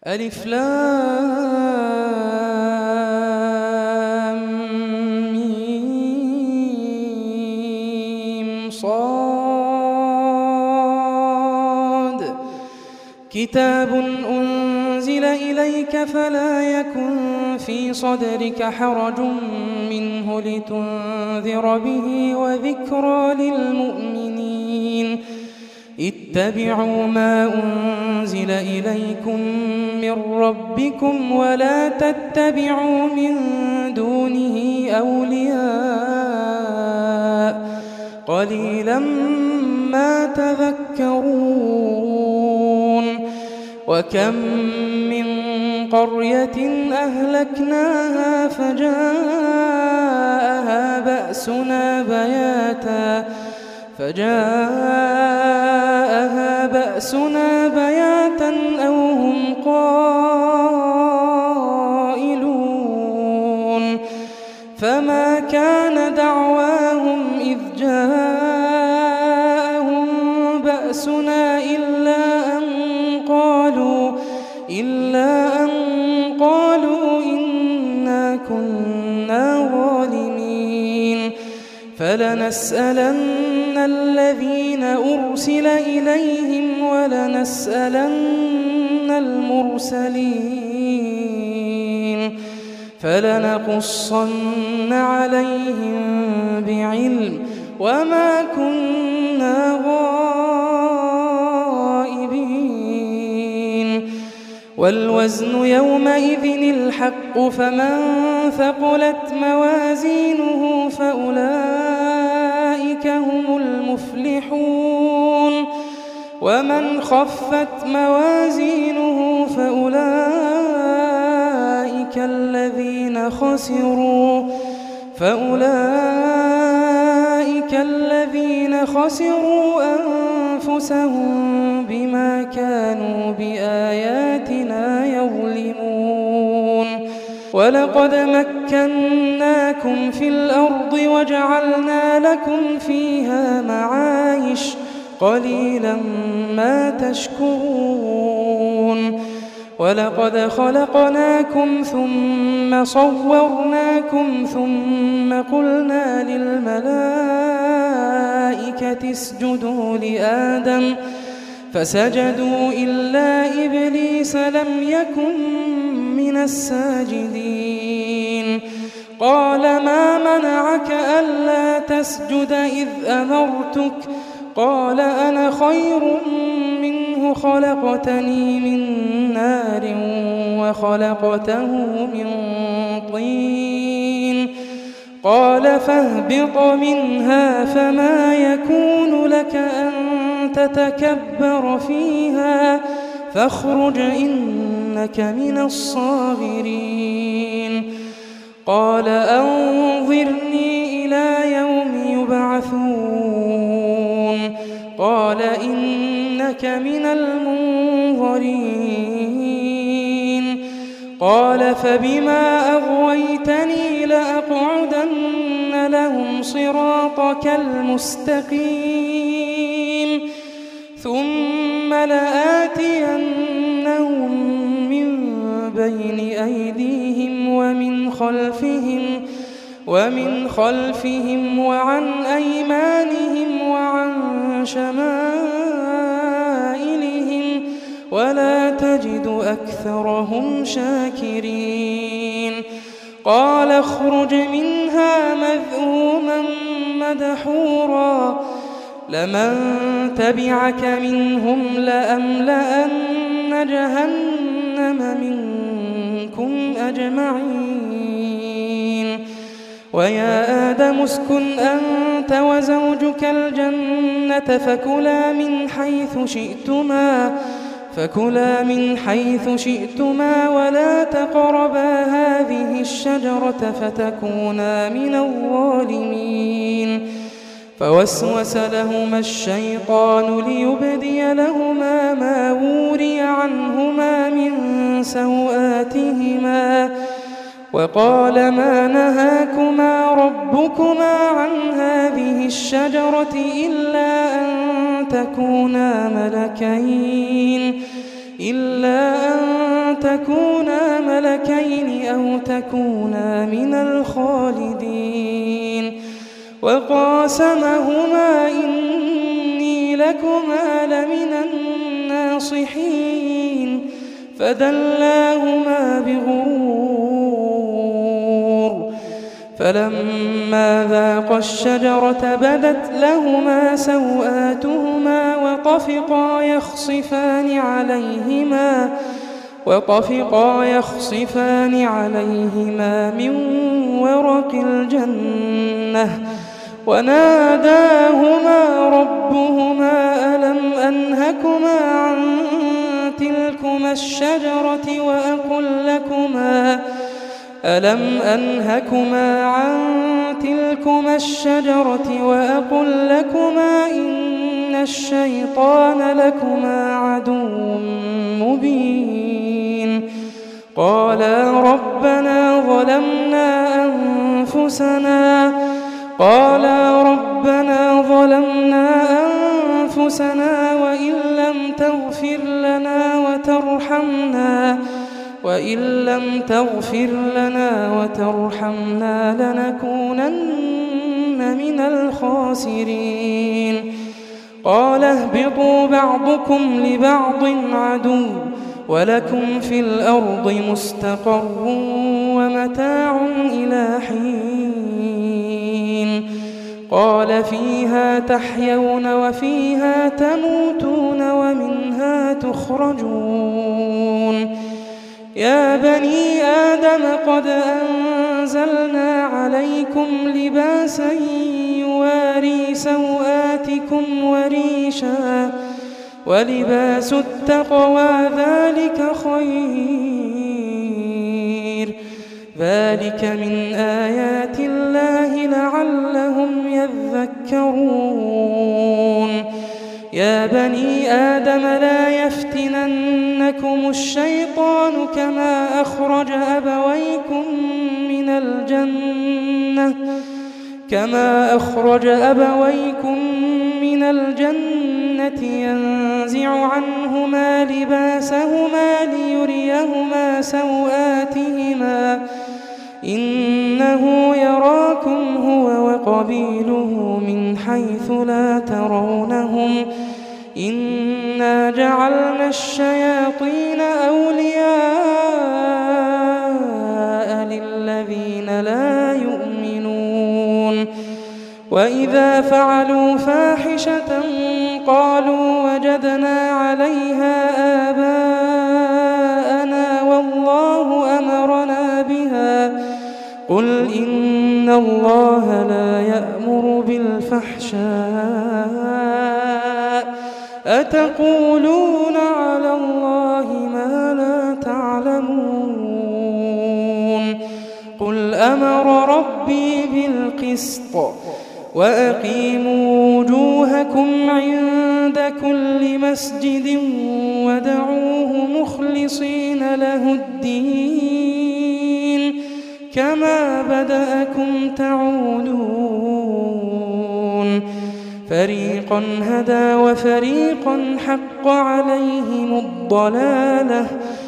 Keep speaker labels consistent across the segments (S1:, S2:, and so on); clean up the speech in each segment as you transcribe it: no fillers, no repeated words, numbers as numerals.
S1: ألف لام ميم صاد كتاب أنزل إليك فلا يكن في صدرك حرج منه لتنذر به وذكرى للمؤمنين اتبعوا ما أنزل إليكم من ربكم ولا تتبعوا من دونه أولياء قليلا ما تذكرون وكم من قرية أهلكناها فجاءها بأسنا بياتا أو هم قائلون فما كان دعواهم إذ جاءهم بأسنا إلا أن قالوا إنا كنا ظالمين فلنسألن الذين أرسل إليهم ولنسألن المرسلين فلنقصن عليهم بعلم وما كنا غائبين والوزن يومئذ الحق فمن ثقلت موازينه فأولئك هم المفلحون ومن خفت موازينه فأولئك الذين خسروا أنفسهم بما كانوا بآياتنا يظلمون ولقد مكناكم في الأرض وجعلنا لكم فيها معايش قليلا ما تشكرون ولقد خلقناكم ثم صورناكم ثم قلنا للملائكة اسجدوا لآدم فسجدوا إلا إبليس لم يكن من الساجدين قال ما منعك ألا تسجد إذ أمرتك قال أنا خير منه خلقتني من نار وخلقته من طين قال فاهبط منها فما يكون لك أن تتكبر فيها فاخرج إنك من الصاغرين قال أنظرني إلى يوم يبعثون قال إنك من المنظرين قال فبما أغويتني لأقعدن لهم صراطك المستقيم ثم لآتينهم من بين أيديهم ومن خلفهم وعن أيمانهم وعن شمائلهم ولا تجد أكثرهم شاكرين قال اخرج منها مذءوما مدحورا لمن تبعك منهم لأملأن جهنم منكم أجمعين ويا آدم اسكن أنت وزوجك الجنة فكلا من حيث شئتما ولا تقربا هذه الشجرة فتكونا من الظالمين فوسوس لهما الشيطان ليبدي لهما ما وري عنهما من سوآتهما وقال ما نهاكما ربكما عن هذه الشجرة إلا أن تكونا ملكين أو تكونا من الخالدين وقاسمهما إني لكما لمن الناصحين فدلاهما بغرور فلما ذاقا الشجرة بدت لهما سوآتهما وطفقا يخصفان عليهما من ورق الجنة وناداهما ربهما ألم أنهكما عن تلكما الشجرة وأقل لكما إن الشيطان لكما عدو مبين قالا ربنا ظلمنا أنفسنا وإن لم تغفر لنا وترحمنا لنكونن من الخاسرين قال اهبطوا بعضكم لبعض عدو ولكم في الأرض مستقر ومتاع إلى حين قال فيها تحيون وفيها تموتون ومنها تخرجون يا بني آدم قد أنزلنا عليكم لباسا يواري سوآتكم وريشا ولباس التقوى ذلك خير ذلك من آيات الله لعلهم يذكرون يا بني آدم لا يفتننكم الشيطان كما أخرج أبويكم من الجنة ينزع عنهما لباسهما ليريهما سوآتهما إنه يراكم هو وقبيله من حيث لا ترونهم إنا جعلنا الشياطين أولياء للذين لا يؤمنون وإذا فعلوا فاحشة قالوا وجدنا عليها آباءنا والله أمرنا بها قل إن الله لا يأمر بالفحشاء أتقولون على الله ما لا تعلمون قل أمر ربي بالقسط وأقيموا وجوهكم عند كل مسجد ودعوه مخلصين له الدين كما بدأكم تعودون فريقا هدى وفريقا حق عليهم الضلالة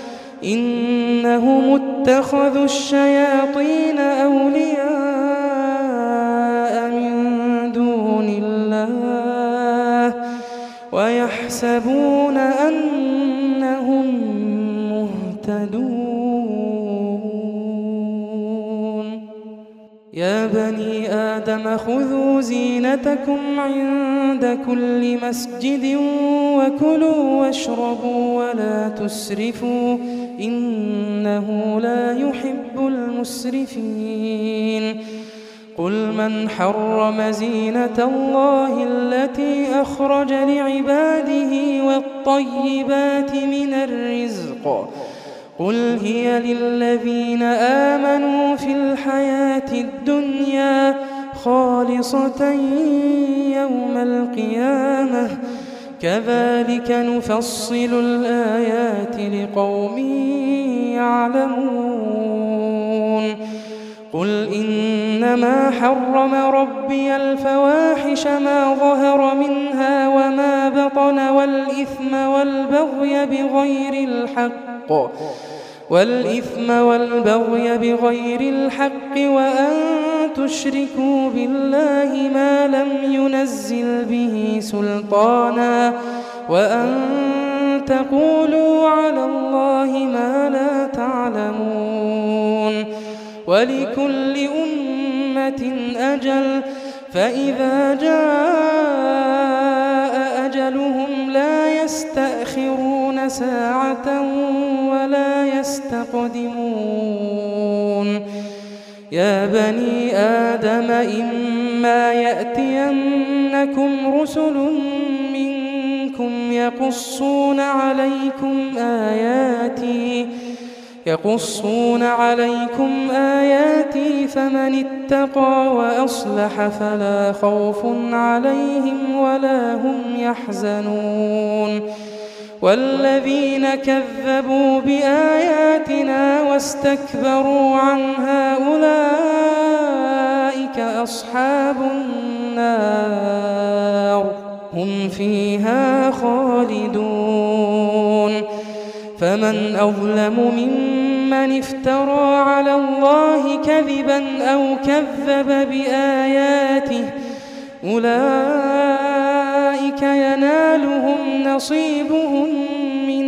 S1: إنهم اتخذوا الشياطين أولياء من دون الله ويحسبون أنهم مهتدون يا بني آدم خذوا زينتكم عند كل مسجد وكلوا واشربوا ولا تسرفوا إنه لا يحب المسرفين قل من حرم زينة الله التي أخرج لعباده والطيبات من الرزق قل هي للذين آمنوا في الحياة الدنيا خالصة يوم القيامة كذلك نفصل الآيات لقوم يعلمون قل إنما حرم ربي الفواحش ما ظهر منها وما بطن والإثم والبغي بغير الحق والإثم والبغي بغير الحق وأن تشركوا بالله ما لم ينزل به سلطانا وأن تقولوا على الله ما لا تعلمون ولكل أمة أجل فإذا جاء أجلهم لا يستأخرون ساعة ولا يستقدمون يا بني آدم إما يأتينكم رسل منكم يقصون عليكم آياتي فمن اتقى وأصلح فلا خوف عليهم ولا هم يحزنون والذين كذبوا بآياتنا واستكبروا عنها أولئك أصحاب النار هم فيها خالدون فمن أظلم ممن افترى على الله كذبا أو كذب بآياته أولئك ينالهم نصيبهم من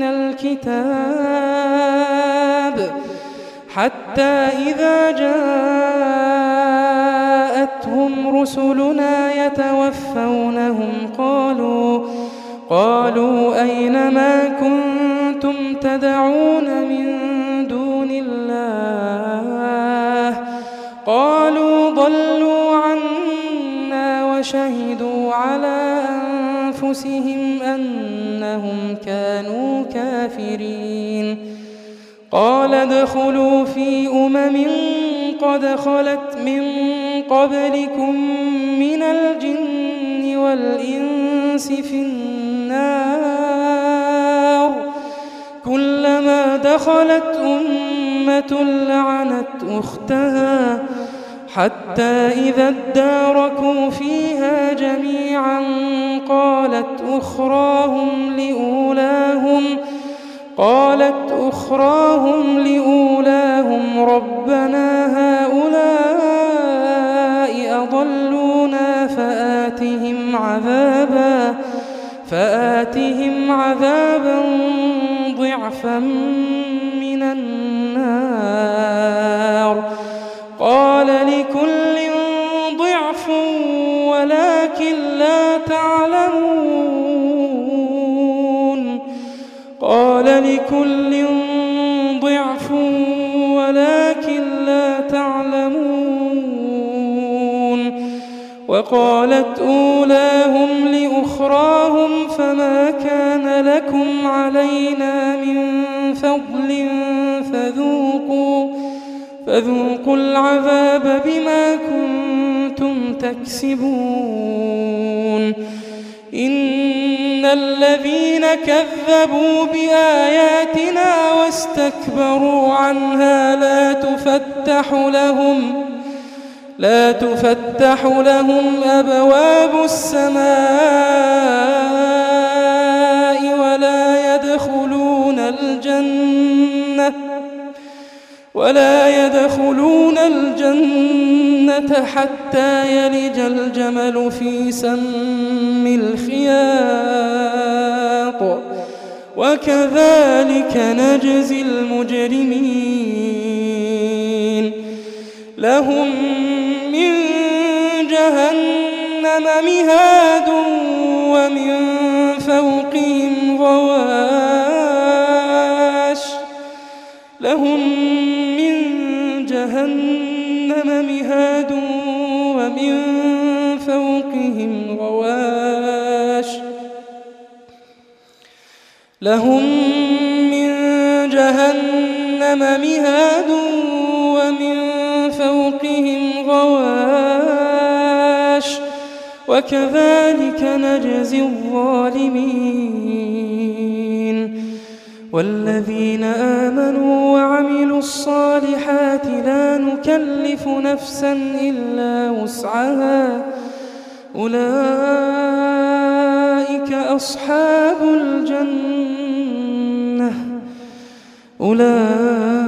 S1: الكتاب حتى إذا جاءتهم رسلنا يتوفونهم قالوا أين ما كنتم تدعون من دون الله قالوا ضلوا عنا وشهدوا على أنفسهم أنهم كانوا كافرين قال ادخلوا في قد خلت من قبلكم من الجن والإنس في النار كلما دخلت أمة لعنت أختها حتى إذا اداركوا فيها جميعا قالت أخراهم لأولاهم ربنا هؤلاء أضلونا فآتهم عذابا ضعفا من النار قال لكل ضعف ولكن لا تعلمون وقالت أولاهم لأخراهم فما كان لكم علينا من فضل فذوقوا العذاب بما كنتم تكسبون إن الذين كذبوا بآياتنا واستكبروا عنها لا تفتح لهم أبواب السماء ولا يدخلون الجنة حتى يلج الجمل في سم الخياط وكذلك نجزي المجرمين لهم من جهنم مهاد ومن فوقهم غواش لهم من جهنم مهاد ومن فوقهم غواش وكذلك نجزي الظالمين والذين آمنوا وعملوا الصالحات لا نكلف نفسا إلا وسعها أولئك أصحاب الجنة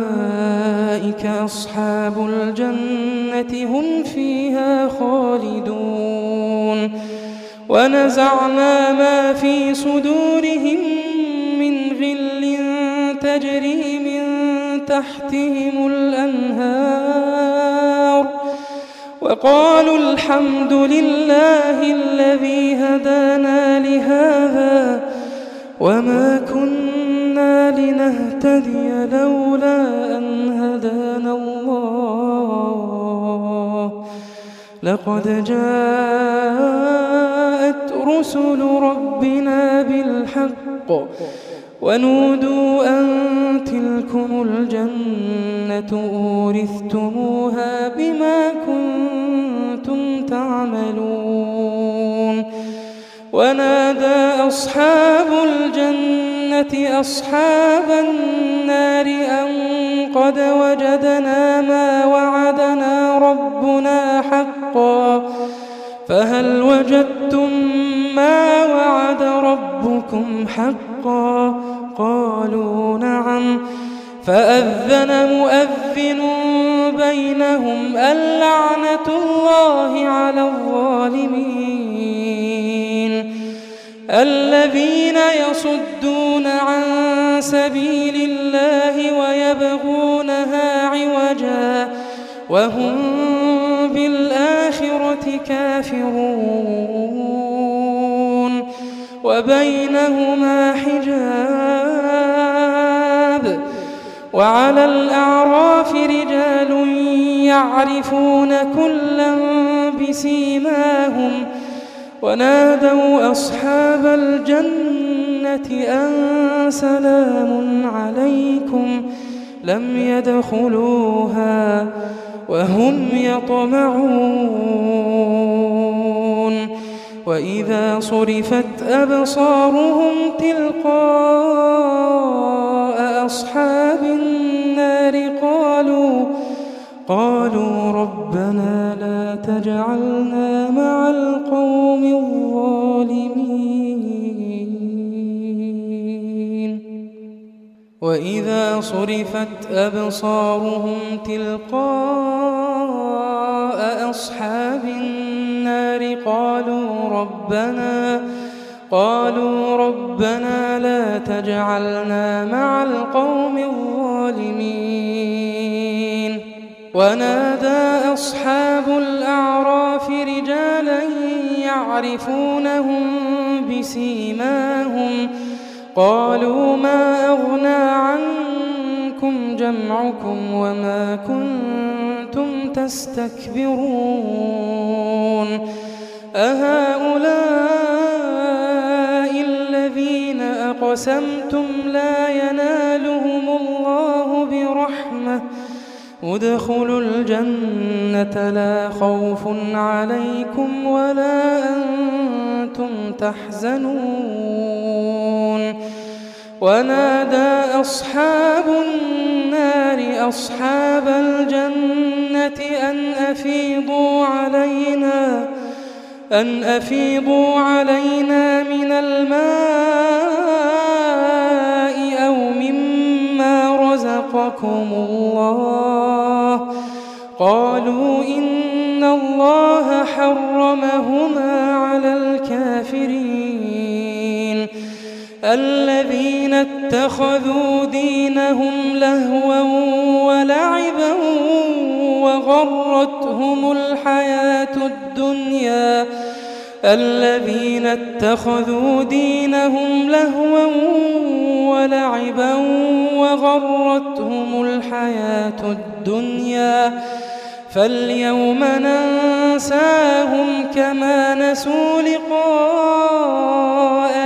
S1: أولئك أصحاب الجنة هم فيها خالدون ونزعنا ما في صدورهم من غل تجري من تحتهم الأنهار وقالوا الحمد لله الذي هدانا لهذا وما كنا لنهتدي لولا أن هدانا الله لقد جاءت رسل ربنا بالحق ونودوا أن تلكم الجنة أورثتموها بما كنتم تعملون ونادى أصحاب الجنة أصحاب النار أن قد وجدنا ما وعدنا ربنا حقا فهل وجدتم ما وعد ربكم حقا قالوا نعم فأذن مؤذن بينهم اللعنة الله على الظالمين الذين يصدون عن سبيل الله ويبغونها عوجا وهم بالآخرة كافرون وبينهما حجاب وعلى الأعراف رجال يعرفون كلا بسيماهم ونادوا أصحاب الجنة أن سلام عليكم لم يدخلوها وهم يطمعون وإذا صرفت أبصارهم تلقاء أصحاب النار قالوا ربنا لا تجعلنا مع القوم الظالمين وإذا صرفت أبصارهم تلقاء أصحاب النار قالوا ربنا لا تجعلنا مع القوم الظالمين ونادى أصحاب الأعراف رجالا يعرفونهم بسيماهم قالوا ما أغنى عنكم جمعكم وما كنتم تستكبرون أهؤلاء الذين أقسمتم لا ينالهم الله برحمة ادخلوا الجنة لا خوف عليكم ولا أنتم تحزنون ونادى أصحاب النار أصحاب الجنة أن أفيضوا علينا من الماء أو مما رزقكم الله قالوا إن الله حرمهما على الكافرين الذين اتخذوا دينهم لهوا ولعبا وغرتهم الحياة الدنيا فاليوم ننساهم كما نسوا لقاء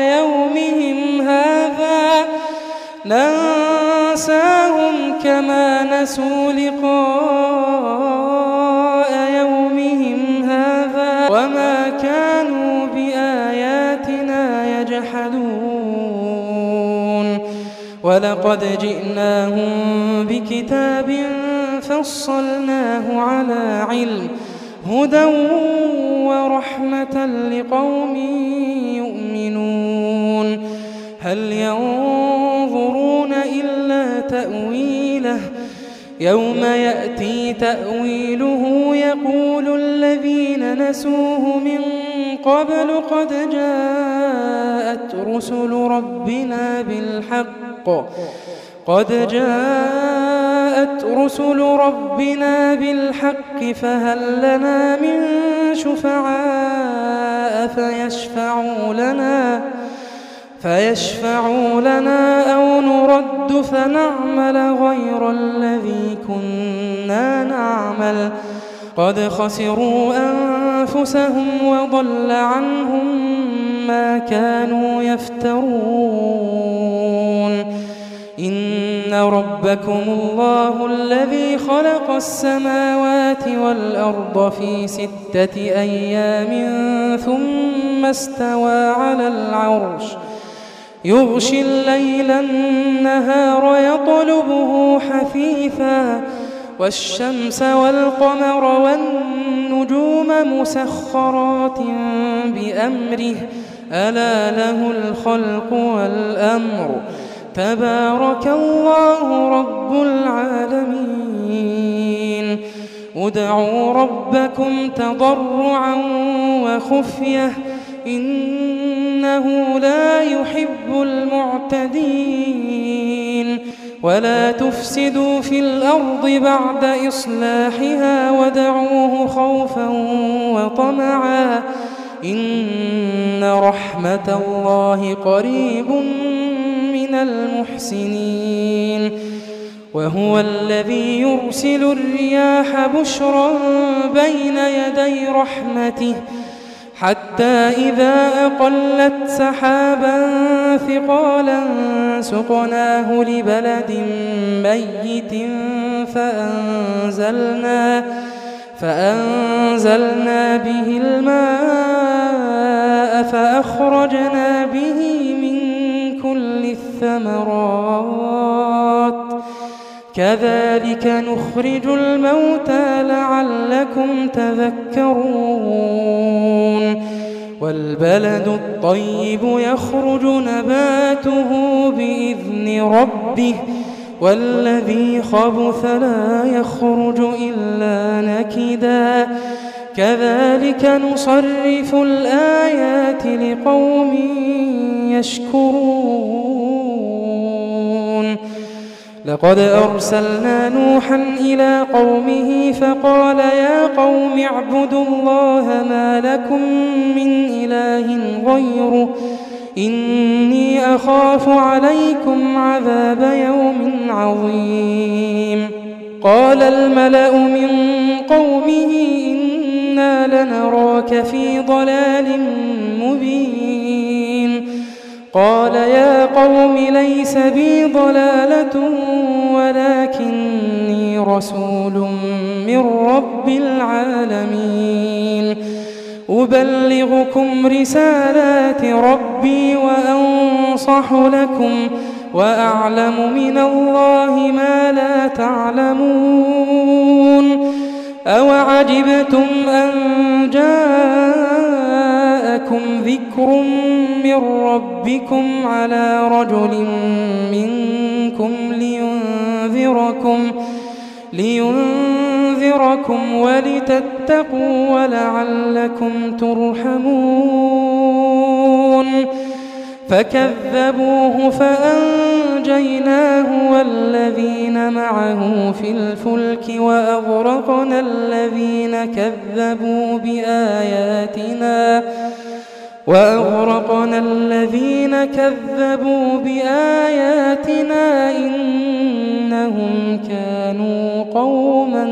S1: يومهم هذا وما كانوا بآياتنا يجحدون ولقد جئناهم بكتاب فصلناه على علم هدى ورحمة لقوم يؤمنون هل ينظرون إلا تأويله يوم يأتي تأويله يقول الذين نسوه من قبل قد جاءت رسل ربنا بالحق فهل لنا من شفعاء فيشفعوا لنا أو نرد فنعمل غير الذي كنا نعمل قد خسروا أنفسهم وضل عنهم ما كانوا يفترون إن ربكم الله الذي خلق السماوات والأرض في 6 أيام ثم استوى على العرش يغشي الليل النهار يطلبه حثيثا والشمس والقمر والنجوم مسخرات بأمره ألا له الخلق والأمر تبارك الله رب العالمين ادعوا ربكم تضرعا وخفية إنه لا يحب المعتدين ولا تفسدوا في الأرض بعد إصلاحها ودعوه خوفا وطمعا إن رحمة الله قريب من المحسنين وهو الذي يرسل الرياح بشرا بين يدي رحمته حتى إذا أقلت سحابا ثقالا سقناه لبلد ميت فأنزلنا به الماء فأخرجنا به من كل الثمرات كذلك نخرج الموتى لعلكم تذكرون والبلد الطيب يخرج نباته بإذن ربه والذي خبث لا يخرج إلا نكدا كذلك نصرف الآيات لقوم يشكرون لقد أرسلنا نوحا إلى قومه فقال يا قوم اعبدوا الله ما لكم من إله غيره إني أخاف عليكم عذاب يوم عظيم قال الملأ من قومه إنا لنراك في ضلال مبين قال يا قوم ليس بي ضلالة ولكني رسول من رب العالمين أبلغكم رسالات ربي وأنصح لكم وأعلم من الله ما لا تعلمون أوعجبتم أن جاءكم ذكر من ربكم على رجل منكم لينذركم ولتتقوا ولعلكم ترحمون فكذبوه فأنجيناه والذين معه في الفلك وأغرقنا الذين كذبوا بآياتنا إنهم كانوا قوما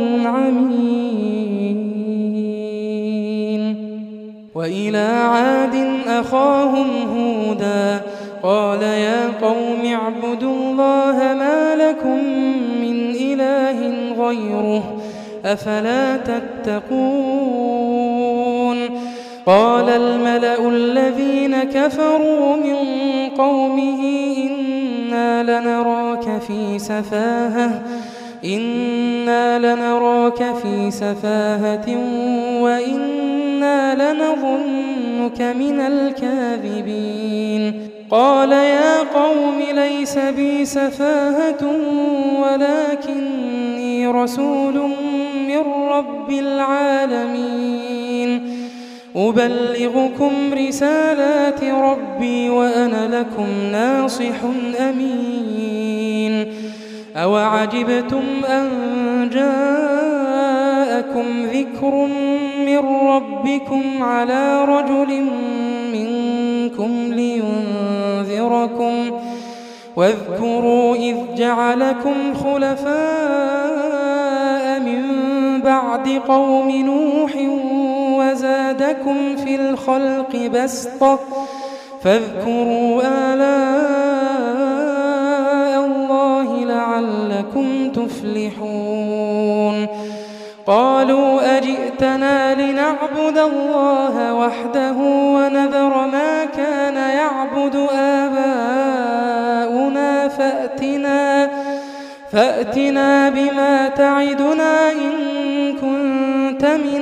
S1: عمين وإلى عاد أخاهم هودا قال يا قوم اعبدوا الله ما لكم من إله غيره أفلا تتقون قال الملأ الذين كفروا من قومه إنا لنراك في سفاهة وإنا لنظنك من الكاذبين قال يا قوم ليس بي سفاهة ولكني رسول من رب العالمين أبلغكم رسالات ربي وأنا لكم ناصح أمين أوعجبتم أن جاءكم ذكر من ربكم على رجل منكم لينذركم واذكروا إذ جعلكم خلفاء من بعد قوم نوح وزادكم في الخلق بسطة فاذكروا آلاء الله لعلكم تفلحون قالوا أجئتنا لنعبد الله وحده ونذر ما كان يعبد آباؤنا فأتنا بما تعدنا إن كنت من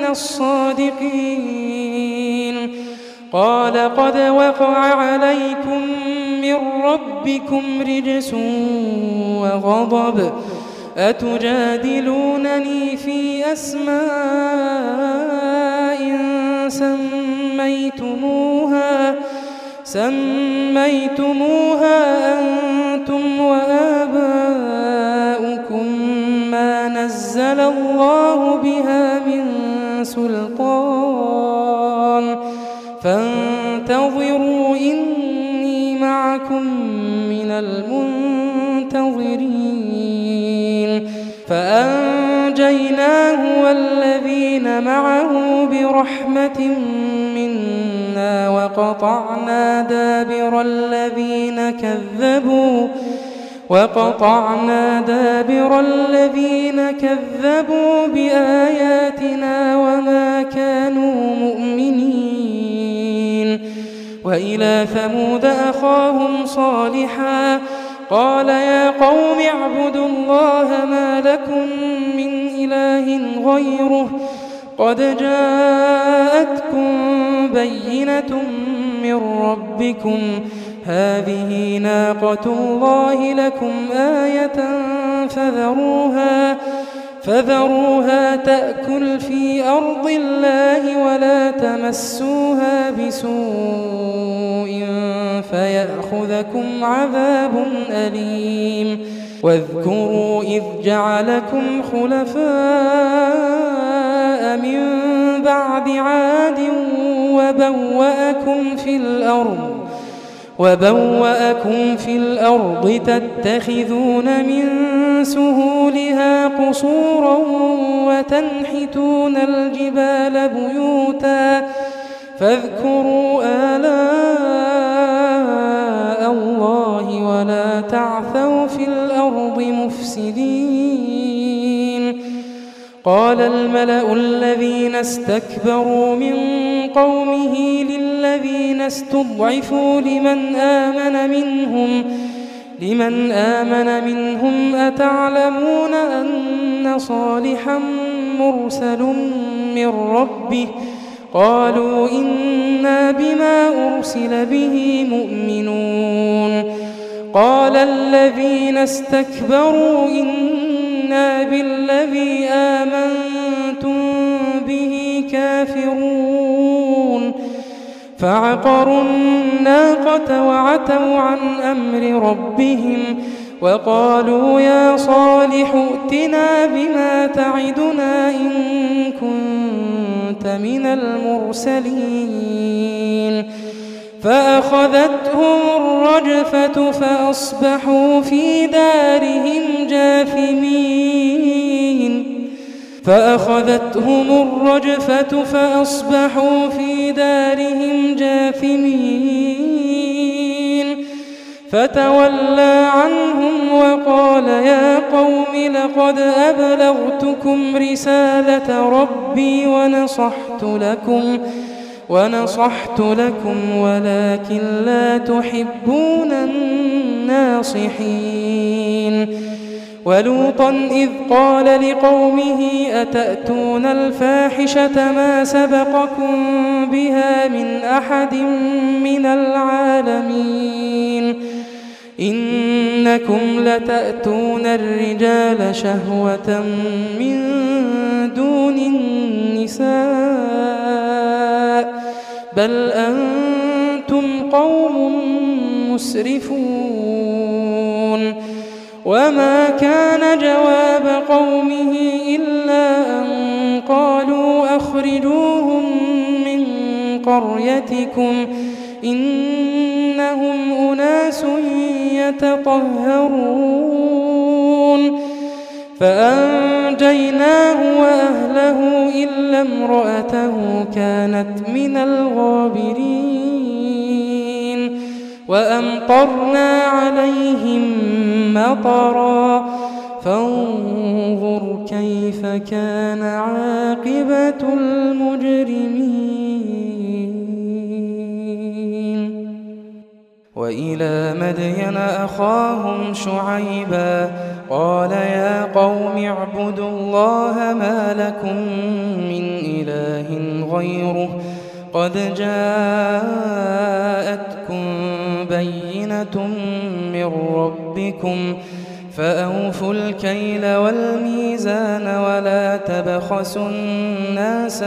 S1: الصادقين قال قد وقع عليكم من ربكم رجس وغضب أتجادلونني في أسماء سميتموها أنتم وآباؤكم ما نزل الله بها من سلطان فانتظروا إني معكم من المنتظرين فأنجيناه والذين معه برحمة منا وقطعنا دابر الذين كذبوا بآياتنا وما كانوا مؤمنين وإلى ثمود أخاهم صالحا قال يا قوم اعبدوا الله ما لكم من إله غيره قد جاءتكم بينة من ربكم هذه ناقة الله لكم آية فذروها تأكل في أرض الله ولا تمسوها بسوء فيأخذكم عذاب أليم واذكروا إذ جعلكم خلفاء من بعد عاد وبوأكم في الأرض تتخذون من سهولها قصورا وتنحتون الجبال بيوتا فاذكروا آلاء الله ولا تعثوا في الأرض مفسدين قال الملأ الذين استكبروا من قومه للذين استضعفوا لمن آمن منهم أتعلمون أن صالحا مرسل من ربه قالوا إنا بما أرسل به مؤمنون قال الذين استكبروا إنا بالذي آمنتم به كافرون فعقروا الناقة وعتوا عن أمر ربهم وقالوا يا صالح ائتنا بما تعدنا إن كنت من المرسلين فأخذتهم الرجفة فأصبحوا في دارهم جاثمين فتولى عنهم وقال يا قوم لقد أبلغتكم رسالة ربي ونصحت لكم ولكن لا تحبون الناصحين ولوطا إذ قال لقومه أتأتون الفاحشة ما سبقكم بها من أحد من العالمين إنكم لتأتون الرجال شهوة من دون النساء بل أنتم قوم مسرفون وما كان جواب قومه إلا أن قالوا أخرجوهم من قريتكم إنهم أناس يتطهرون فأنجيناه وأهله إلا امرأته كانت من الغابرين وأمطرنا عليهم مطرا فانظر كيف كان عاقبة المجرمين. وإلى مدين أخاهم شعيبا قال يا قوم اعبدوا الله ما لكم من إله غيره قد جاءتكم بينة من ربكم فأوفوا الكيل والميزان ولا تبخسوا الناس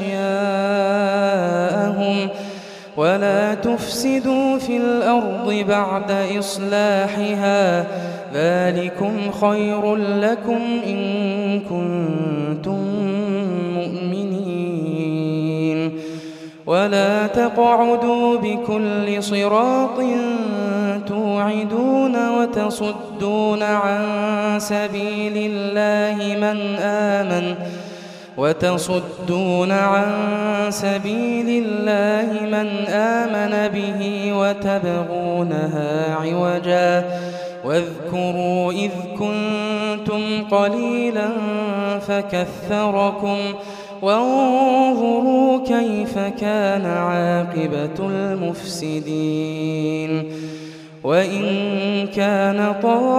S1: أشياءهم ولا تفسدوا في الأرض بعد إصلاحها ذلكم خير لكم إن كنتم مؤمنين ولا تقعدوا بكل صراط توعدون وتصدون عن سبيل الله من آمن به وتبغونها عوجا واذكروا إذ كنتم قليلا فكثركم وانظروا كيف كان عاقبة المفسدين. وإن كان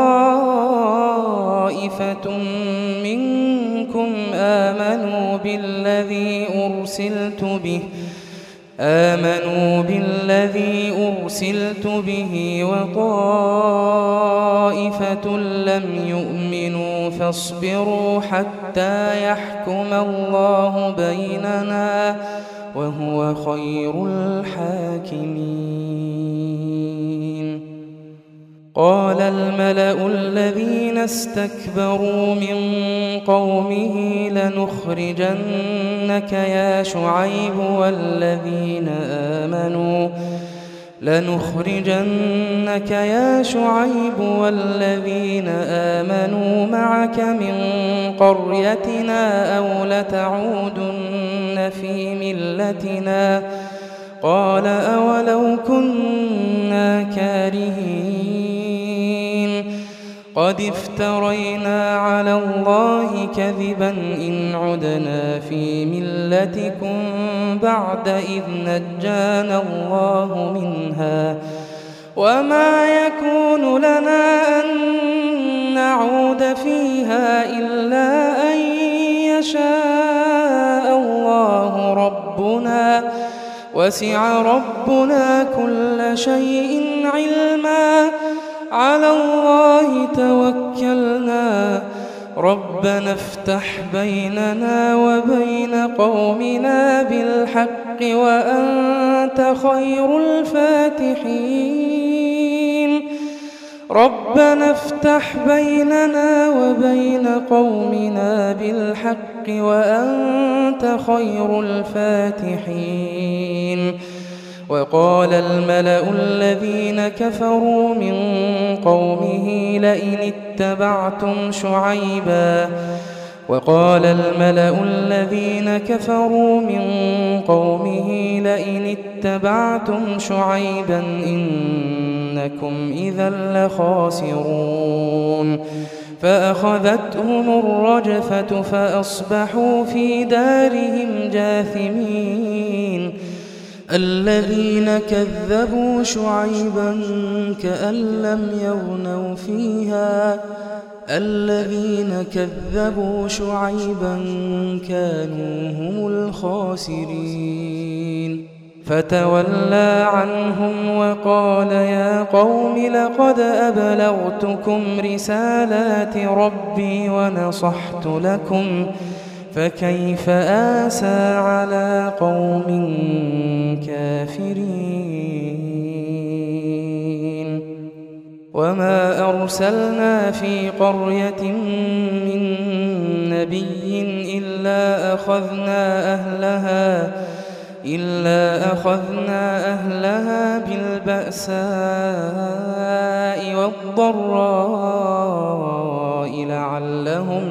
S1: طائفة منكم آمنوا بالذي أرسلت به وطائفة لم يؤمنوا فاصبروا حتى يحكم الله بيننا وهو خير الحاكمين. قال الملأ الذين استكبروا من قومه لنخرجنك يا شعيب والذين آمنوا معك من قريتنا أو لتعودن في ملتنا قال أولو كنا كارهين قد افترينا على الله كذبا إن عدنا في ملتكم بعد إذ نجانا الله منها وما يكون لنا أن نعود فيها إلا أن يشاء الله ربنا وسع ربنا كل شيء علما على الله توكلنا ربنا افتح بيننا وبين قومنا بالحق وأنت خير الفاتحين. ربنا افتح بيننا وبين قومنا بالحق وأنت خير الفاتحين. وقال الملأ الذين كفروا من قومه لئن اتبعتم شعيبا إنكم إذا لخاسرون فأخذتهم الرجفة فأصبحوا في دارهم جاثمين. الذين كذبوا شعيبا كأن لم يغنوا فيها الذين كذبوا شعيبا كانوا هم الخاسرين. فتولى عنهم وقال يا قوم لقد أبلغتكم رسالات ربي ونصحت لكم فكيف آسى على قوم كافرين وما أرسلنا في قرية من نبي إلا أخذنا أهلها بالبأساء والضراء لعلهم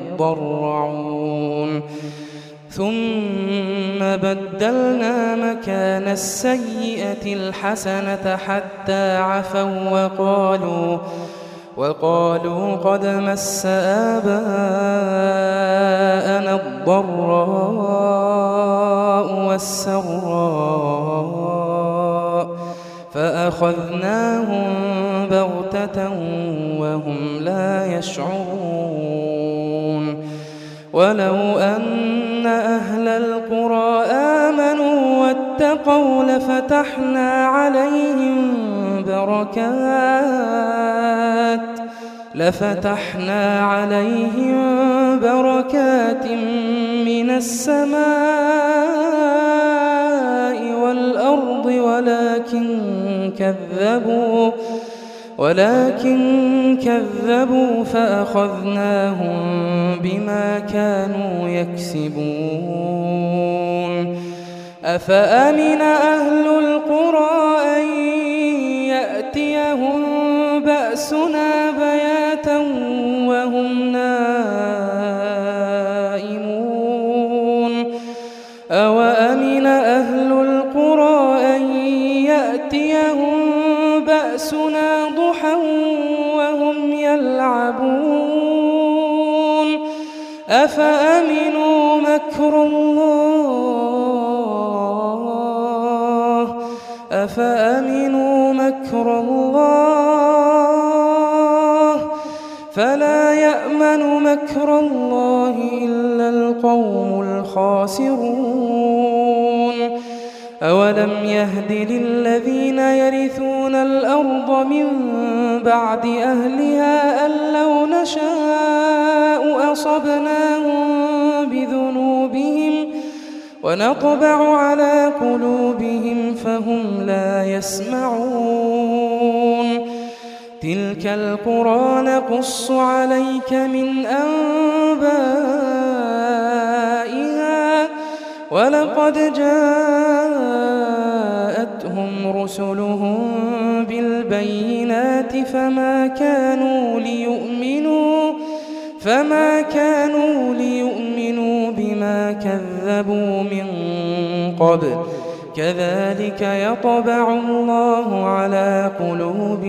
S1: يضرعون ثم بدلنا مكان السيئة الحسنة حتى عفوا وقالوا قد مس آباءنا الضراء والسراء فأخذناهم بغتة وهم لا يشعرون ولو أن أهل القرى آمنوا واتقوا لفتحنا عليهم بركات من السماء والأرض ولكن كذبوا فأخذناهم بما كانوا يكسبون أفأمن أهل القرى أن يأتيهم بأسنا بياتا وهم نائمون أوأمن أهل القرى أن يأتيهم بأسنا ضحى وهم يلعبون أفأمنوا مكر الله فلا يأمن مكر الله إلا القوم الخاسرون أولم يهد للذين يرثون الأرض من بعد أهلها أن لو نشاء أصبناهم بذنوبهم ونطبع على قلوبهم فهم لا يسمعون تلك القرى نقص عليك من أنبائها ولقد جاءتهم رسلهم بالبينات فما كانوا ليؤمنوا بما كذبوا من قبل كذلك يطبع الله على قلوب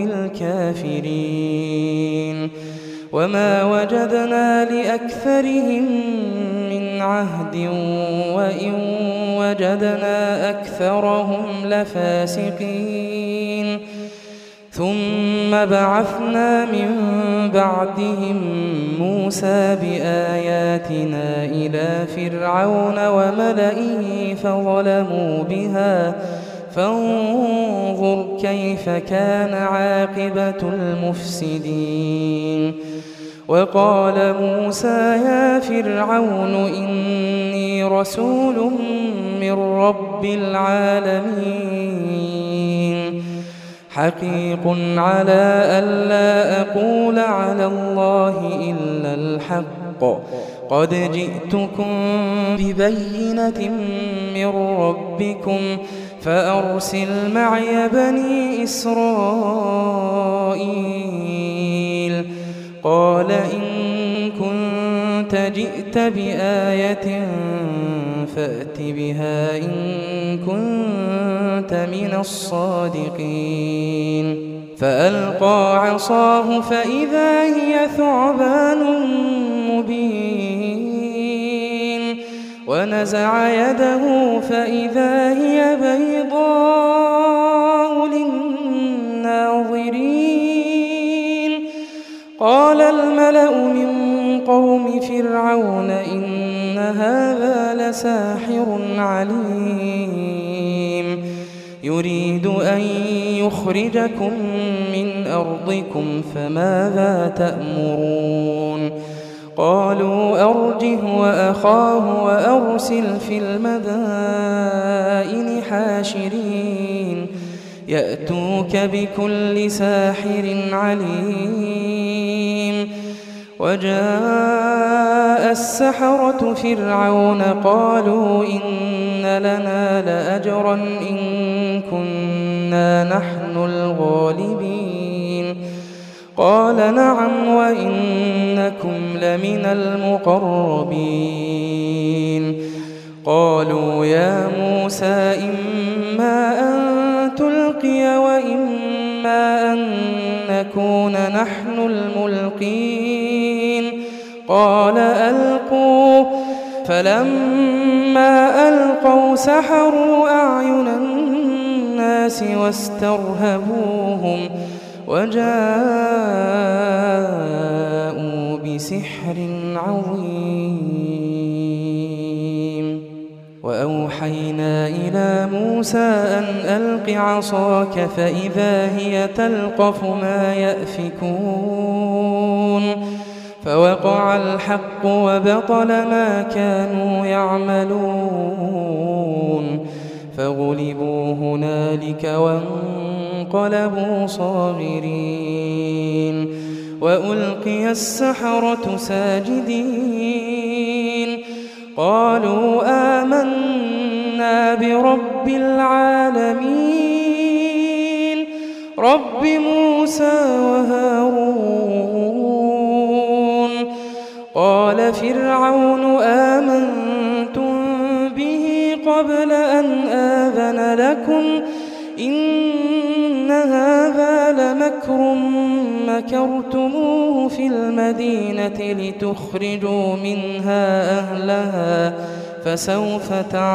S1: الكافرين وما وجدنا لأكثرهم من عهد وإن وجدنا أكثرهم لفاسقين ثم بعثنا من بعدهم موسى بآياتنا إلى فرعون وملئه فظلموا بها فانظر كيف كان عاقبة المفسدين وقال موسى يا فرعون إني رسول من رب العالمين حقيق على ألا أقول على الله إلا الحق قد جئتكم ببينة من ربكم فأرسل معي بني إسرائيل قال إن كنت جئت بآية فأت بها إن كنت من الصادقين فألقى عصاه فإذا هي ثعبان مبين ونزع يده فإذا هي بيضاء للناظرين قال الملأ من قوم فرعون إن هذا لساحر عليم يريد أن يخرجكم من أرضكم فماذا تأمرون قالوا أرجه وأخاه وأرسل في المدائن حاشرين يأتوك بكل ساحر عليم وجاء السحرة فرعون قالوا إن لنا لأجرا إن كنا نحن الغالبين قال نعم وإنكم لمن المقربين قالوا يا موسى إما أن تلقي وإما أن نكون نحن الملقين قال ألقوا فلما ألقوا سحروا أعين الناس واسترهبوهم وجاءوا بسحر عظيم وأوحينا إلى موسى أن ألق عصاك فإذا هي تلقف ما يأفكون فوقع الحق وبطل ما كانوا يعملون فغلبوا هنالك وانقلبوا صاغرين وألقي السحرة ساجدين قالوا آمنا برب العالمين رب موسى وهارون قال فرعون آمنتم به قبل أن آذن لكم إن هذا لمكر مكرتموه في المدينة لتخرجوا منها أهلها فسوف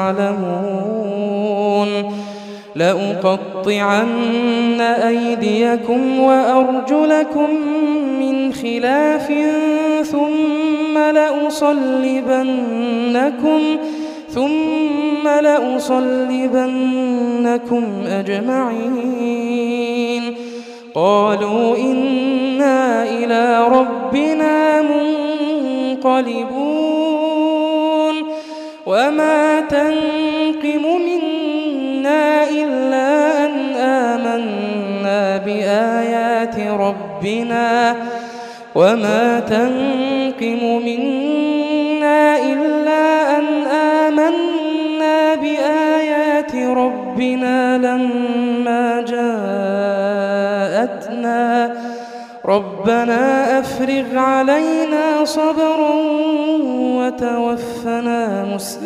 S1: تعلمون لأقطعن أيديكم وأرجلكم من خلاف ثم لأصلبنكم أجمعين قالوا إنا إلى ربنا منقلبون وما تنقم منا إلا أن آمنا بآيات ربنا لما جاءتنا ربنا أفرغ علينا صبرا وتوفنا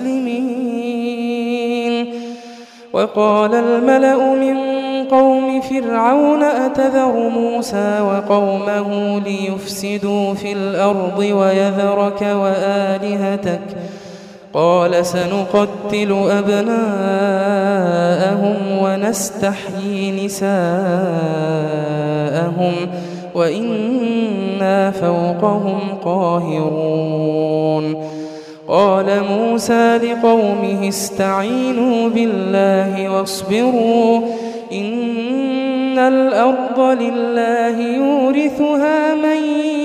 S1: مسلمين وقال الملأ من قوم فرعون أتذر موسى وقومه ليفسدوا في الأرض ويذرك وآلهتك قال سنقتل أبناءهم ونستحيي نساءهم وإنا فوقهم قاهرون قال موسى لقومه استعينوا بالله واصبروا إن الأرض لله يورثها من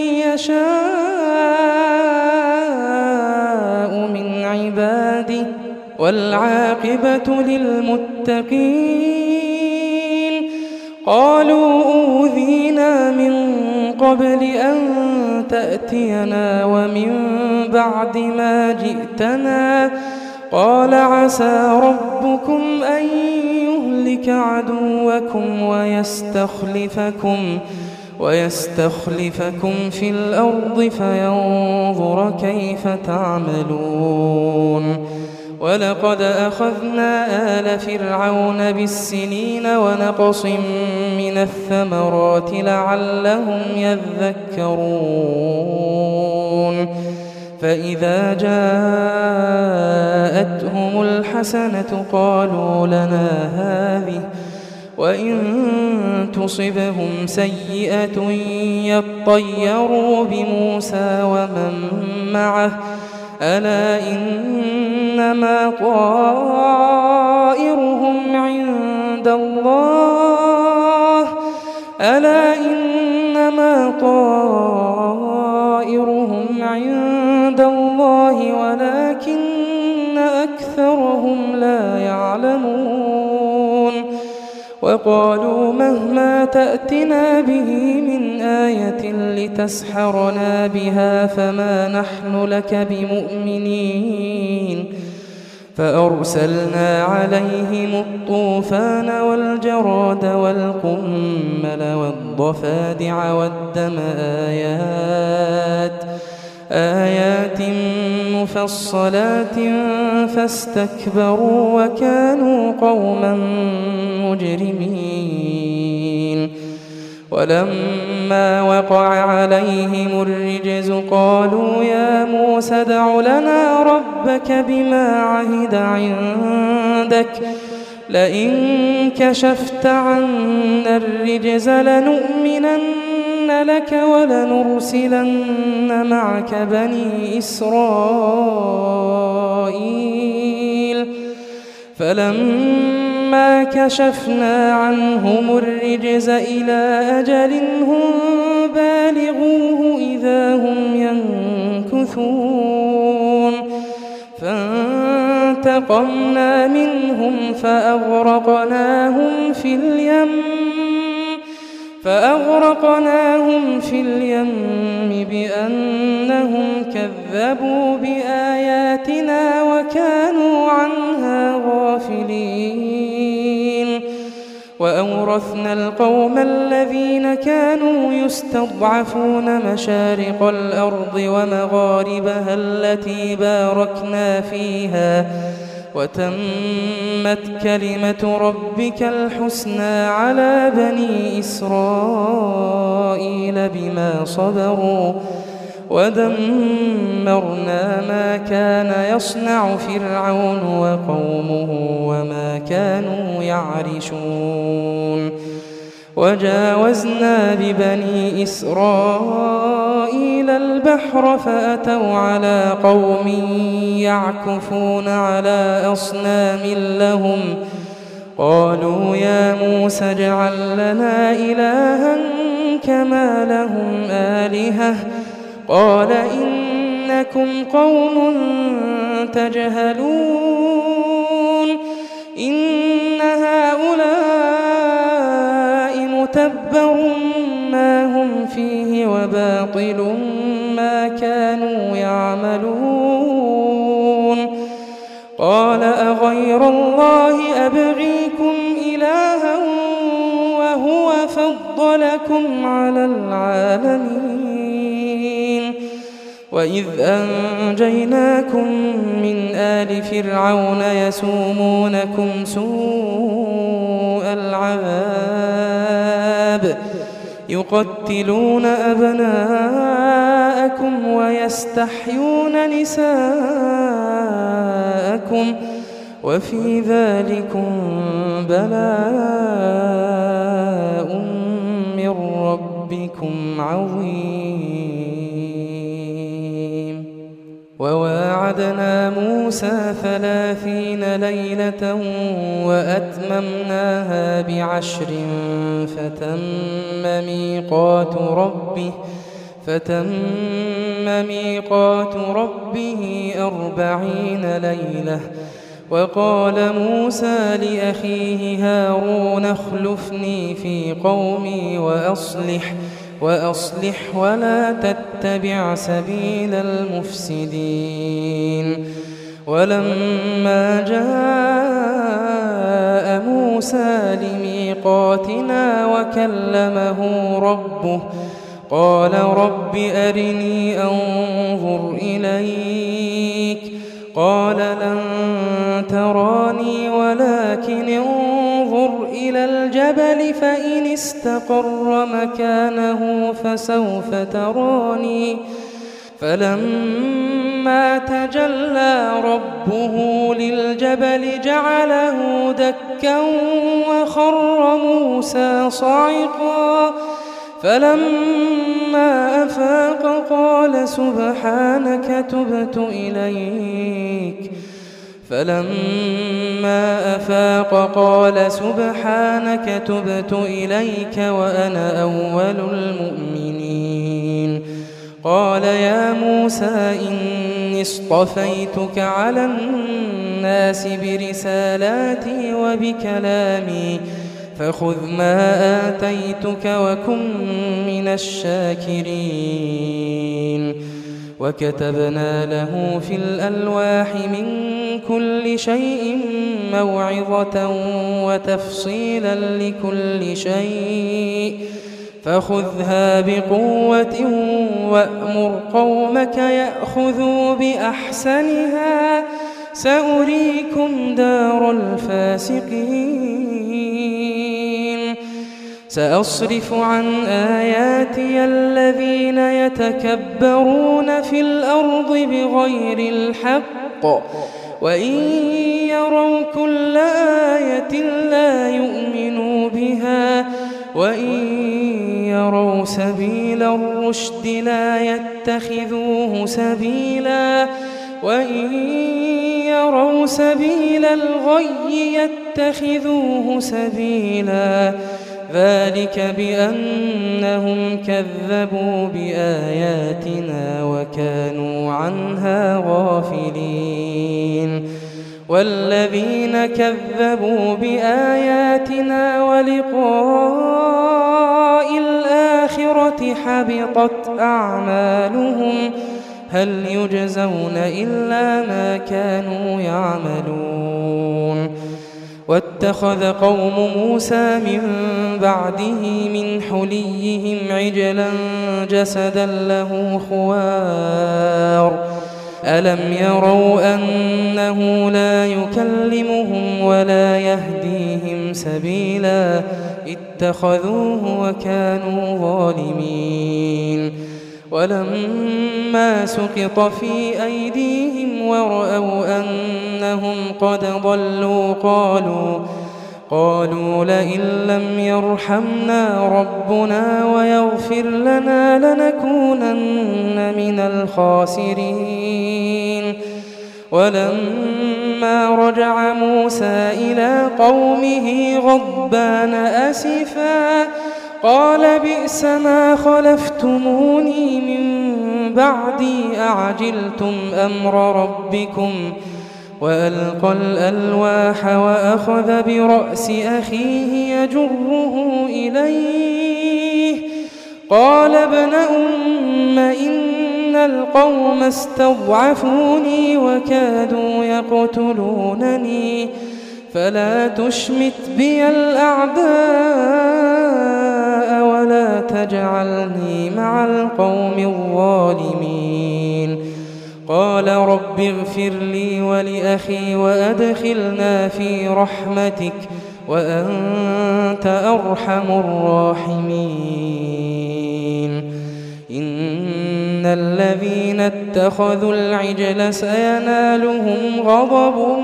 S1: يشاء من عباده والعاقبة للمتقين قالوا أوذينا من قبل أن تأتينا ومن بعد ما جئتنا قال عسى ربكم أن يهلك عدوكم ويستخلفكم في الأرض فينظر كيف تعملون ولقد أخذنا آل فرعون بالسنين ونقص من الثمرات لعلهم يذكرون فإذا جاءتهم الحسنة قالوا لنا هذه وإن تصبهم سيئة يطيروا بموسى ومن معه ألا إنما طائرهم عند الله ألا إنما طائرهم عند الله ولكن أكثرهم لا يعلمون وقالوا مهما تأتنا به من آية لتسحرنا بها فما نحن لك بمؤمنين فأرسلنا عليهم الطوفان والجراد والقمل والضفادع والدم آيات مفصلات فاستكبروا وكانوا قوما مجرمين ولما وقع عليهم الرجز قالوا يا موسى ادع لنا ربك بما عهد عندك لئن كشفت عنا الرجز لنؤمنن لك ولنرسلن معك بني إسرائيل فلما كشفنا عنهم الرجز إلى أجل هم بالغوه إذا هم ينكثون فانتقمنا منهم فأغرقناهم في اليم بأنهم كذبوا بآياتنا وكانوا عنها غافلين وأورثنا القوم الذين كانوا يستضعفون مشارق الأرض ومغاربها التي باركنا فيها وتمت كلمة ربك الحسنى على بني إسرائيل بما صبروا ودمرنا ما كان يصنع فرعون وقومه وما كانوا يعرشون وجاوزنا ببني إسرائيل البحر فأتوا على قوم يعكفون على أصنام لهم قالوا يا موسى اجعل لنا إلها كما لهم آلهة قال إنكم قوم تجهلون إن هؤلاء متبر ما هم فيه وباطل ما كانوا يعملون قال أغير الله أبغيكم إلها وهو فضلكم على العالمين وإذ أنجيناكم من آل فرعون يسومونكم سوء العذاب يقتلون أبناءكم ويستحيون نساءكم وفي ذلكم بلاء من ربكم عظيم وواعدنا موسى 30 ليلة وأتممناها ب10 فتم ميقات ربه 40 ليلة وقال موسى لأخيه هارون اخلفني في قومي وأصلح ولا تتبع سبيل المفسدين ولما جاء موسى لميقاتنا وكلمه ربه قال رب أرني أنظر إليك قال لن تراني ولكن انظر إلى الجبل فإن استقر مكانه فسوف تراني فلما تجلى ربه للجبل جعله دكا وخر موسى صعقا فلما أفاق قال سبحانك تبت إليك وأنا أول المؤمنين. قال يا موسى إني اصطفيتك على الناس برسالاتي وبكلامي فخذ ما آتيتك وكن من الشاكرين. وكتبنا له في الألواح من كل شيء موعظة وتفصيلا لكل شيء فخذها بقوة وأمر قومك يأخذوا بأحسنها سأريكم دار الفاسقين. سأصرف عن آياتي الذين يتكبرون في الأرض بغير الحق وإن يروا كل آية لا يؤمنوا بها وإن يروا سبيل الرشد لا يتخذوه سبيلا وإن يروا سبيل الغي يتخذوه سبيلا ذلك بأنهم كذبوا بآياتنا وكانوا عنها غافلين. والذين كذبوا بآياتنا ولقاء الآخرة حبطت أعمالهم هل يجزون إلا ما كانوا يعملون. واتخذ قوم موسى من بعده من حليهم عجلا جسدا له خوار ألم يروا أنه لا يكلمهم ولا يهديهم سبيلا اتخذوه وكانوا ظالمين. ولما سقط في أيديهم ورأوا أنهم قد ضلوا قالوا لئن لم يرحمنا ربنا ويغفر لنا لنكونن من الخاسرين. ولما رجع موسى إلى قومه غضبان أسفا قال بئس ما خلفتموني من بعدي أعجلتم أمر ربكم وألقى الألواح وأخذ برأس أخيه يجره إليه قال ابن أم إن القوم استضعفوني وكادوا يقتلونني فلا تشمت بي الأعداء ولا تجعلني مع القوم الظالمين. قال رب اغفر لي ولأخي وأدخلنا في رحمتك وأنت أرحم الراحمين. إن الذين اتخذوا العجل سينالهم غضب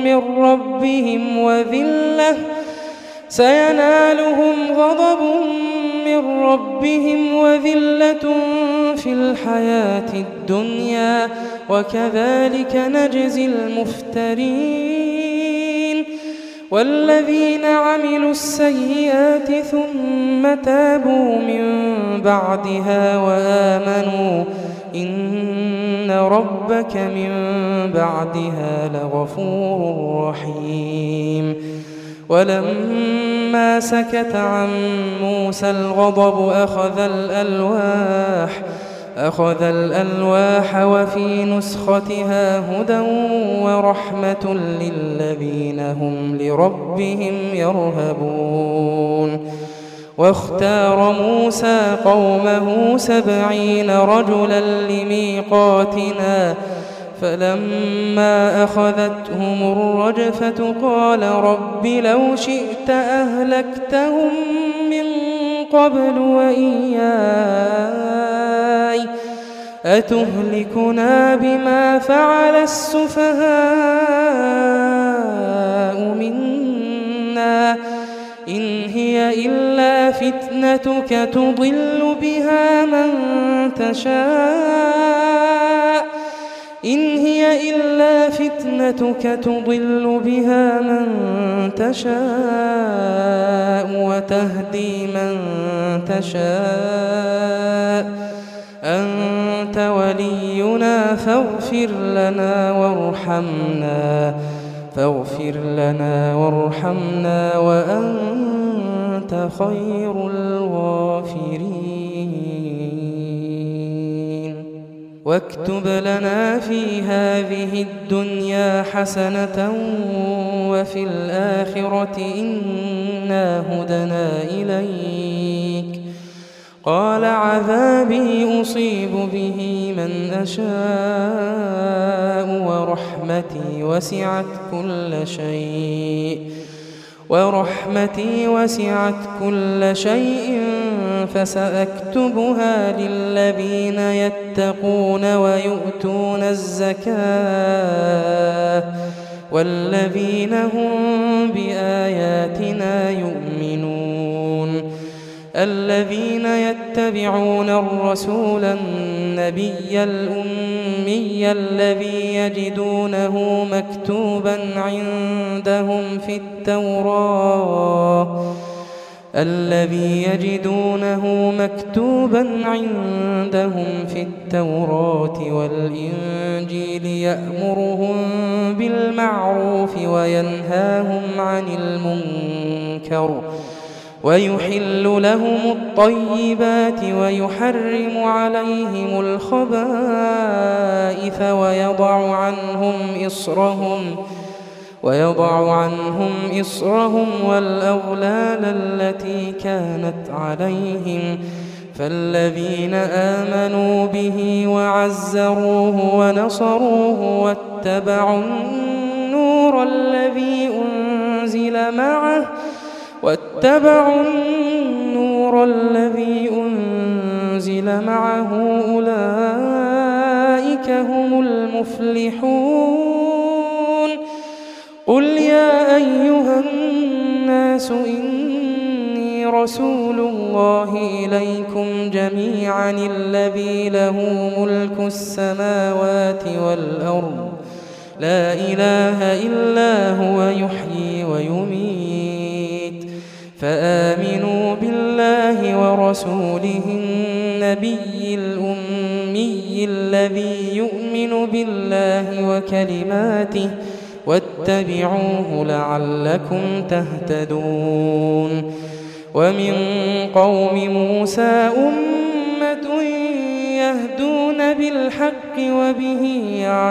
S1: من ربهم وذلة في الحياة الدنيا وكذلك نجزي المفترين. والذين عملوا السيئات ثم تابوا من بعدها وآمنوا إن ربك من بعدها لغفور رحيم. ولما سكت عن موسى الغضب أخذ الألواح وفي نسختها هدى ورحمة للذين هم لربهم يرهبون. واختار موسى قومه 70 رجلا لميقاتنا فلما أخذتهم الرجفة قال رب لو شئت أهلكتهم من قبل وإياي أتهلكنا بما فعل السفهاء منا إن هي هي إلا فتنتك تضل بها من تشاء إن هي إلا فتنتك تضل بها من تشاء وتهدي من تشاء أنت ولينا فاغفر لنا وارحمنا وأنت خير الغافرين واكتب لنا في هذه الدنيا حسنة وفي الآخرة إنا هدنا إليك قال عذابي أصيب به من أشاء ورحمتي وسعت كل شيء فسأكتبها للذين يتقون ويؤتون الزكاة والذين هم بآياتنا يؤمنون الذين يتبعون الرسول النبي الأمي الذي يجدونه مكتوبا عندهم في التوراة والإنجيل يأمرهم بالمعروف وينهاهم عن المنكر ويحل لهم الطيبات ويحرم عليهم الخبائث ويضع عنهم إصرهم والأغلال التي كانت عليهم فالذين آمنوا به وعزروه ونصروه واتبعوا النور الذي أنزل معه أولئك هم المفلحون قل يا أيها الناس إني رسول الله إليكم جميعا الذي له ملك السماوات والأرض لا إله إلا هو يحيي ويميت فآمنوا بالله ورسوله النبي الأمي الذي يؤمن بالله وكلماته واتبعوه لعلكم تهتدون ومن قوم موسى أمة يهدون بالحق وبه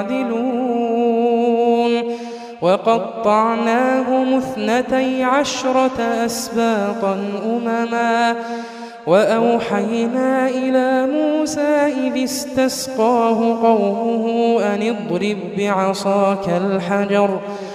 S1: يعدلون وقطعناهم 12 أسباطا أمما وأوحينا إلى موسى إذ استسقاه قومه أن اضرب بعصاك الحجر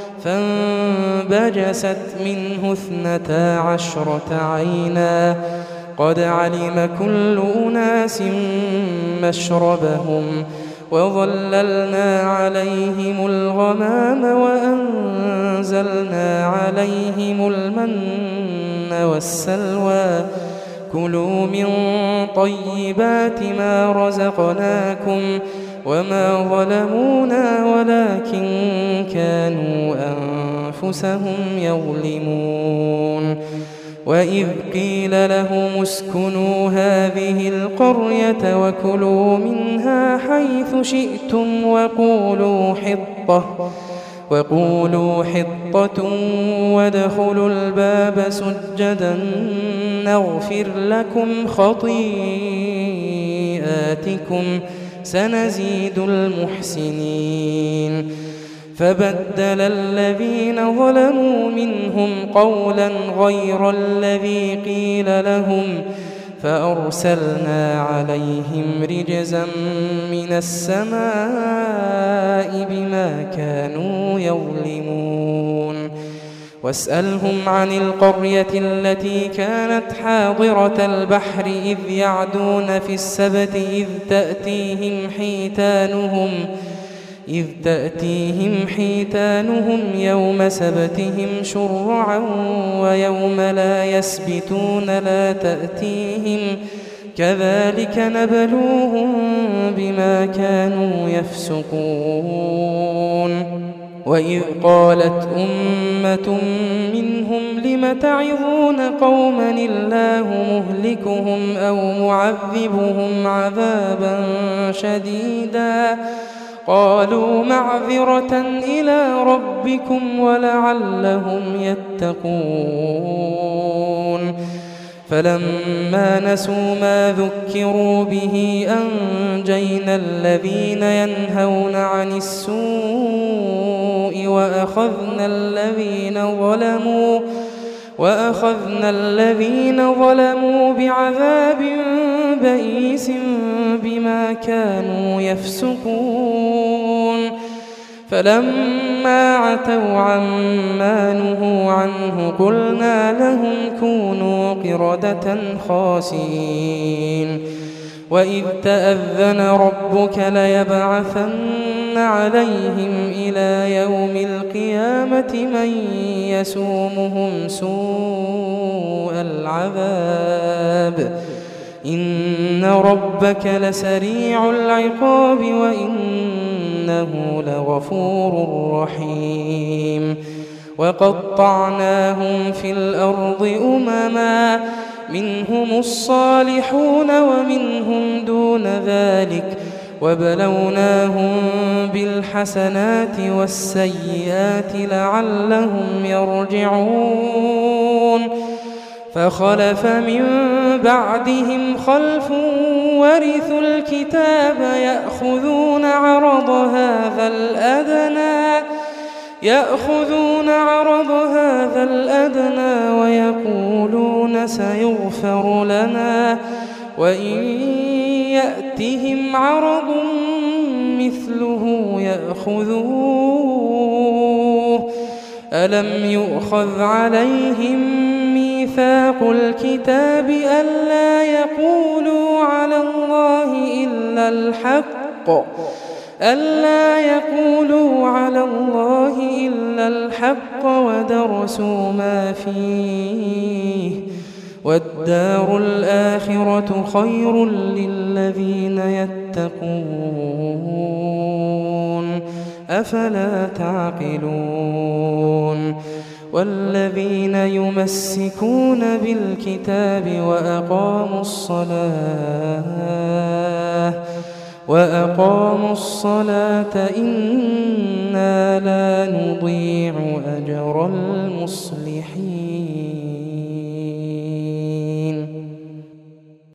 S1: فانبجست منه 12 عينا قد علم كل أناس مشربهم وظللنا عليهم الغمام وأنزلنا عليهم المن والسلوى كلوا من طيبات ما رزقناكم وما ظلمونا ولكن كانوا أنفسهم يظلمون وإذ قيل لهم اسكنوا هذه القرية وكلوا منها حيث شئتم وقولوا حطة وادخلوا الباب سجدا نغفر لكم خطيئاتكم سنزيد المحسنين فبدل الذين ظلموا منهم قولا غير الذي قيل لهم فأرسلنا عليهم رجزا من السماء بما كانوا يظلمون واسألهم عن القرية التي كانت حاضرة البحر إذ إذ تأتيهم حيتانهم يوم سبتهم شرعا ويوم لا يسبتون لا تأتيهم كذلك نبلوهم بما كانوا يفسقون وإذ قالت أمة منهم لم تعظون قوما الله مهلكهم أو معذبهم عذابا شديدا قالوا معذرة إلى ربكم ولعلهم يتقون فلما نسوا ما ذكروا به أنجينا الذين ينهون عن السوء وأخذنا الذين ظلموا بعذاب بئيس بما كانوا يفسقون فلما عتوا عما نهوا عنه قلنا لهم كونوا قردة خاسئين وإذ تأذن ربك ليبعثن عليهم إلى يوم القيامة من يسومهم سوء العذاب إن ربك لسريع العقاب وإنه لغفور رحيم وقطعناهم في الأرض أمما منهم الصالحون ومنهم دون ذلك وبلوناهم بالحسنات والسيئات لعلهم يرجعون فخلف من بعدهم خلف ورثوا الكتاب يأخذون عرض هذا الأدنى ويقولون سيغفر لنا وإن يأتهم عرض مثله يأخذوه ألم يؤخذ عليهم ميثاق الكتاب ألا يقولوا على الله إلا الحق ودرسوا ما فيه والدار الآخرة خير للذين يتقون أفلا تعقلون والذين يمسكون بالكتاب وأقاموا الصلاة إنا لا نضيع أجر المصلحين